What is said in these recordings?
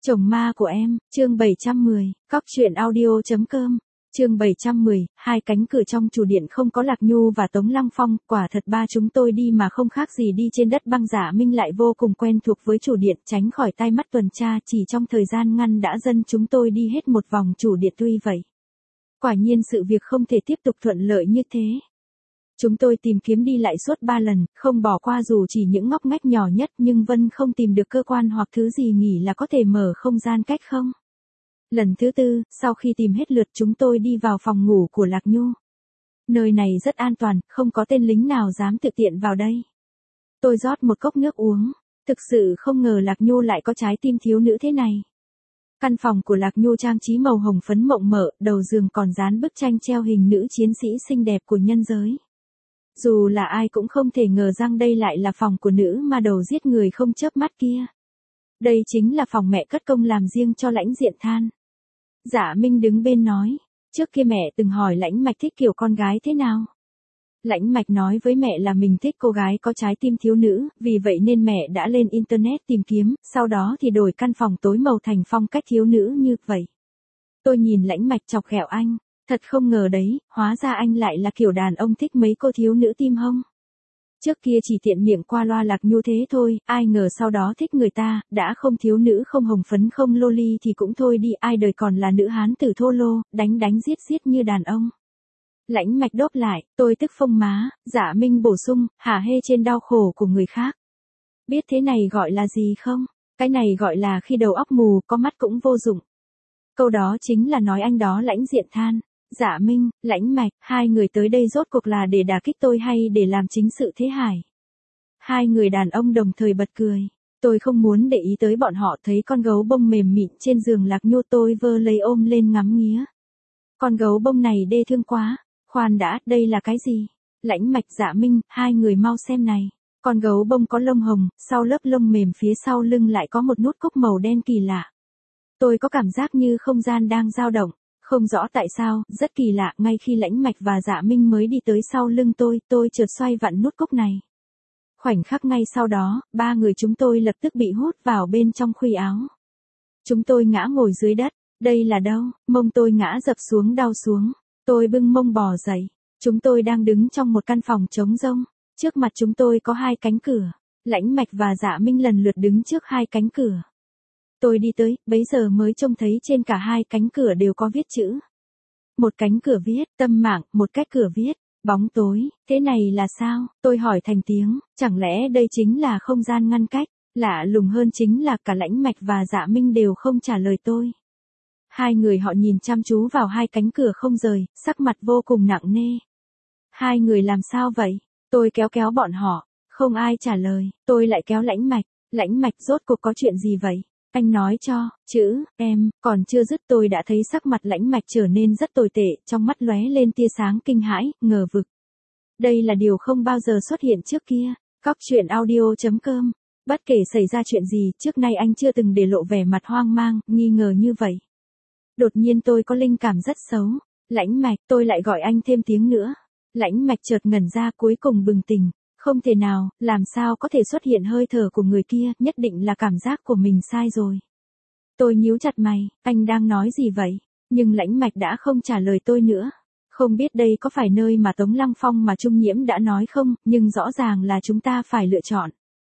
Chồng ma của em, chương 710, cóc truyện audio.com, chương 710, hai cánh cửa trong chủ điện không có Lạc Nhu và Tống Lăng Phong, quả thật ba chúng tôi đi mà không khác gì đi trên đất băng. Dạ Minh lại vô cùng quen thuộc với chủ điện, tránh khỏi tai mắt tuần tra, chỉ trong thời gian ngắn đã dẫn chúng tôi đi hết một vòng chủ điện. Tuy vậy, quả nhiên sự việc không thể tiếp tục thuận lợi như thế. Chúng tôi tìm kiếm đi lại suốt 3 lần, không bỏ qua dù chỉ những ngóc ngách nhỏ nhất, nhưng vẫn không tìm được cơ quan hoặc thứ gì nghĩ là có thể mở không gian cách không. Lần thứ tư, sau khi tìm hết lượt, chúng tôi đi vào phòng ngủ của Lạc Nhu. Nơi này rất an toàn, không có tên lính nào dám tự tiện vào đây. Tôi rót một cốc nước uống, thực sự không ngờ Lạc Nhu lại có trái tim thiếu nữ thế này. Căn phòng của Lạc Nhu trang trí màu hồng phấn mộng mơ, đầu giường còn dán bức tranh treo hình nữ chiến sĩ xinh đẹp của nhân giới. Dù là ai cũng không thể ngờ rằng đây lại là phòng của nữ ma đầu giết người không chớp mắt kia. Đây chính là phòng mẹ cất công làm riêng cho Lãnh Diện Than. Dạ Minh đứng bên nói, trước kia mẹ từng hỏi Lãnh Mạch thích kiểu con gái thế nào. Lãnh Mạch nói với mẹ là mình thích cô gái có trái tim thiếu nữ, vì vậy nên mẹ đã lên internet tìm kiếm, sau đó thì đổi căn phòng tối màu thành phong cách thiếu nữ như vậy. Tôi nhìn Lãnh Mạch chọc ghẹo anh. Thật không ngờ đấy, hóa ra anh lại là kiểu đàn ông thích mấy cô thiếu nữ tim hông. Trước kia chỉ tiện miệng qua loa Lạc Nhu thế thôi, ai ngờ sau đó thích người ta, đã không thiếu nữ không hồng phấn không loli thì cũng thôi đi, ai đời còn là nữ hán tử thô lô, đánh giết giết như đàn ông. Lãnh Mạch đốp lại, tôi tức phông má. Dạ Minh bổ sung, hả hê trên đau khổ của người khác. Biết thế này gọi là gì không? Cái này gọi là khi đầu óc mù, có mắt cũng vô dụng. Câu đó chính là nói anh đó Lãnh Diện Than. Dạ Minh, Lãnh Mạch, hai người tới đây rốt cuộc là để đả kích tôi hay để làm chính sự thế hài? Hai người đàn ông đồng thời bật cười. Tôi không muốn để ý tới bọn họ, thấy con gấu bông mềm mịn trên giường Lạc Nhu tôi vơ lấy ôm lên ngắm nghía. Con gấu bông này đê thương quá. Khoan đã, đây là cái gì? Lãnh Mạch, Dạ Minh, hai người mau xem này. Con gấu bông có lông hồng, sau lớp lông mềm phía sau lưng lại có một nút cúc màu đen kỳ lạ. Tôi có cảm giác như không gian đang dao động. Không rõ tại sao, rất kỳ lạ, ngay khi Lãnh Mạch và Dạ Minh mới đi tới sau lưng tôi chợt xoay vặn nút cúc này. Khoảnh khắc ngay sau đó, ba người chúng tôi lập tức bị hút vào bên trong khuy áo. Chúng tôi ngã ngồi dưới đất, đây là đâu? Mông tôi ngã dập xuống đau xuống. Tôi bưng mông bò dậy. Chúng tôi đang đứng trong một căn phòng trống rỗng. Trước mặt chúng tôi có hai cánh cửa. Lãnh Mạch và Dạ Minh lần lượt đứng trước hai cánh cửa. Tôi đi tới, bấy giờ mới trông thấy trên cả hai cánh cửa đều có viết chữ. Một cánh cửa viết, tâm mạng, một cách cửa viết, bóng tối, thế này là sao? Tôi hỏi thành tiếng, chẳng lẽ đây chính là không gian ngăn cách? Lạ lùng hơn chính là cả Lãnh Mạch và Dạ Minh đều không trả lời tôi. Hai người họ nhìn chăm chú vào hai cánh cửa không rời, sắc mặt vô cùng nặng nề. Hai người làm sao vậy? Tôi kéo bọn họ, không ai trả lời, tôi lại kéo Lãnh Mạch. Lãnh Mạch, rốt cuộc có chuyện gì vậy? Anh nói cho, chữ, em, còn chưa dứt tôi đã thấy sắc mặt Lãnh Mạch trở nên rất tồi tệ, trong mắt lóe lên tia sáng kinh hãi, ngờ vực. Đây là điều không bao giờ xuất hiện trước kia. Cóc truyện audio.com. Bất kể xảy ra chuyện gì, trước nay anh chưa từng để lộ vẻ mặt hoang mang, nghi ngờ như vậy. Đột nhiên tôi có linh cảm rất xấu. Lãnh Mạch, tôi lại gọi anh thêm tiếng nữa. Lãnh Mạch chợt ngẩn ra, cuối cùng bừng tỉnh. Không thể nào, làm sao có thể xuất hiện hơi thở của người kia, nhất định là cảm giác của mình sai rồi. Tôi nhíu chặt mày, anh đang nói gì vậy? Nhưng Lãnh Mạch đã không trả lời tôi nữa. Không biết đây có phải nơi mà Tống Lăng Phong mà Trung Nhiễm đã nói không, nhưng rõ ràng là chúng ta phải lựa chọn.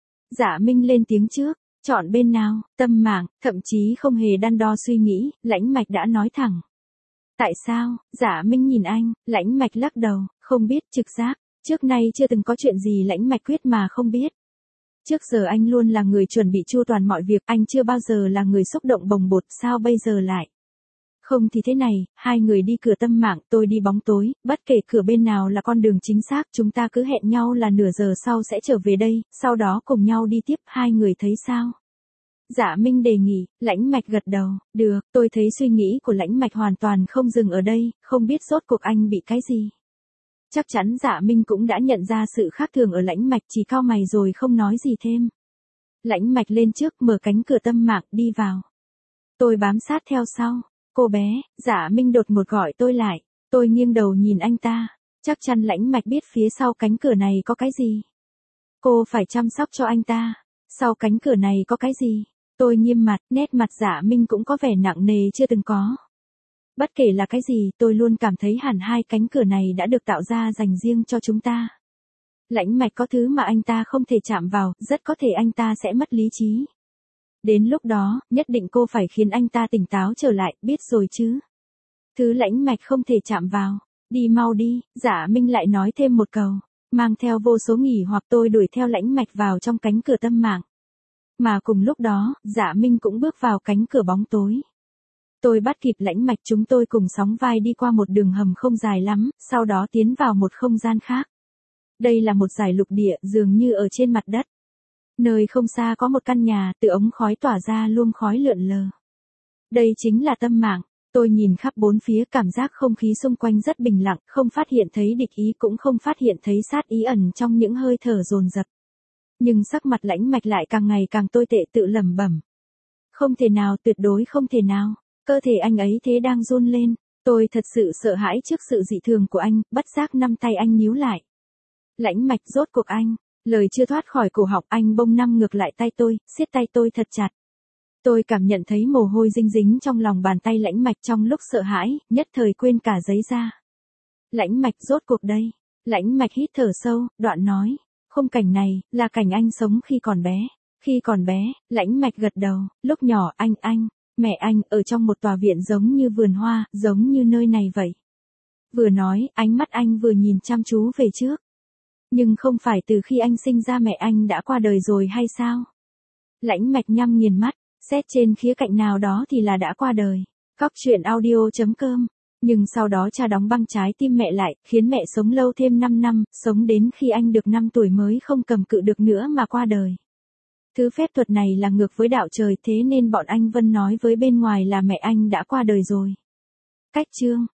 Dạ Minh lên tiếng trước, chọn bên nào, tâm mạng, thậm chí không hề đắn đo suy nghĩ, Lãnh Mạch đã nói thẳng. Tại sao? Dạ Minh nhìn anh, Lãnh Mạch lắc đầu, không biết, trực giác. Trước nay chưa từng có chuyện gì Lãnh Mạch quyết mà không biết. Trước giờ anh luôn là người chuẩn bị chu toàn mọi việc, anh chưa bao giờ là người xúc động bồng bột, sao bây giờ lại? Không thì thế này, hai người đi cửa tâm mạng, tôi đi bóng tối, bất kể cửa bên nào là con đường chính xác, chúng ta cứ hẹn nhau là nửa giờ sau sẽ trở về đây, sau đó cùng nhau đi tiếp, hai người thấy sao? Dạ Minh đề nghị, Lãnh Mạch gật đầu, được, tôi thấy suy nghĩ của Lãnh Mạch hoàn toàn không dừng ở đây, không biết rốt cuộc anh bị cái gì. Chắc chắn Dạ Minh cũng đã nhận ra sự khác thường ở Lãnh Mạch, chỉ cau mày rồi không nói gì thêm. Lãnh Mạch lên trước, mở cánh cửa tâm mạng, đi vào. Tôi bám sát theo sau. Cô bé, Dạ Minh đột ngột gọi tôi lại. Tôi nghiêng đầu nhìn anh ta. Chắc chắn Lãnh Mạch biết phía sau cánh cửa này có cái gì. Cô phải chăm sóc cho anh ta. Sau cánh cửa này có cái gì? Tôi nghiêm mặt, nét mặt Dạ Minh cũng có vẻ nặng nề chưa từng có. Bất kể là cái gì, tôi luôn cảm thấy hẳn hai cánh cửa này đã được tạo ra dành riêng cho chúng ta. Lãnh Mạch có thứ mà anh ta không thể chạm vào, rất có thể anh ta sẽ mất lý trí. Đến lúc đó, nhất định cô phải khiến anh ta tỉnh táo trở lại, biết rồi chứ. Thứ Lãnh Mạch không thể chạm vào. Đi mau đi, Dạ Minh lại nói thêm một câu. Mang theo vô số nghỉ hoặc tôi đuổi theo Lãnh Mạch vào trong cánh cửa tâm mạng. Mà cùng lúc đó, Dạ Minh cũng bước vào cánh cửa bóng tối. Tôi bắt kịp Lãnh Mạch, chúng tôi cùng sóng vai đi qua một đường hầm không dài lắm, sau đó tiến vào một không gian khác. Đây là một dải lục địa dường như ở trên mặt đất. Nơi không xa có một căn nhà, từ ống khói tỏa ra luồng khói lượn lờ. Đây chính là tâm mạng. Tôi nhìn khắp bốn phía, cảm giác không khí xung quanh rất bình lặng, không phát hiện thấy địch ý cũng không phát hiện thấy sát ý ẩn trong những hơi thở dồn dập. Nhưng sắc mặt Lãnh Mạch lại càng ngày càng tồi tệ, tự lẩm bẩm. Không thể nào, tuyệt đối không thể nào. Cơ thể anh ấy thế đang run lên. Tôi thật sự sợ hãi trước sự dị thường của anh, bất giác năm tay anh nhíu lại. Lãnh Mạch, rốt cuộc anh. Lời chưa thoát khỏi cổ họng, anh bông nắm ngược lại tay tôi, siết tay tôi thật chặt. Tôi cảm nhận thấy mồ hôi dinh dính trong lòng bàn tay Lãnh Mạch, trong lúc sợ hãi, nhất thời quên cả giấy ra. Lãnh Mạch, rốt cuộc đây. Lãnh Mạch hít thở sâu, đoạn nói. Khung cảnh này, là cảnh anh sống khi còn bé. Khi còn bé, Lãnh Mạch gật đầu, lúc nhỏ anh, mẹ anh, ở trong một tòa viện giống như vườn hoa, giống như nơi này vậy. Vừa nói, ánh mắt anh vừa nhìn chăm chú về trước. Nhưng không phải từ khi anh sinh ra mẹ anh đã qua đời rồi hay sao? Lãnh Mạch nhắm nghiền mắt, xét trên khía cạnh nào đó thì là đã qua đời. Cóc truyện audio.com. Nhưng sau đó cha đóng băng trái tim mẹ lại, khiến mẹ sống lâu thêm 5 năm, sống đến khi anh được 5 tuổi mới không cầm cự được nữa mà qua đời. Thứ phép thuật này là ngược với đạo trời, thế nên bọn anh Vân nói với bên ngoài là mẹ anh đã qua đời rồi. Cách chương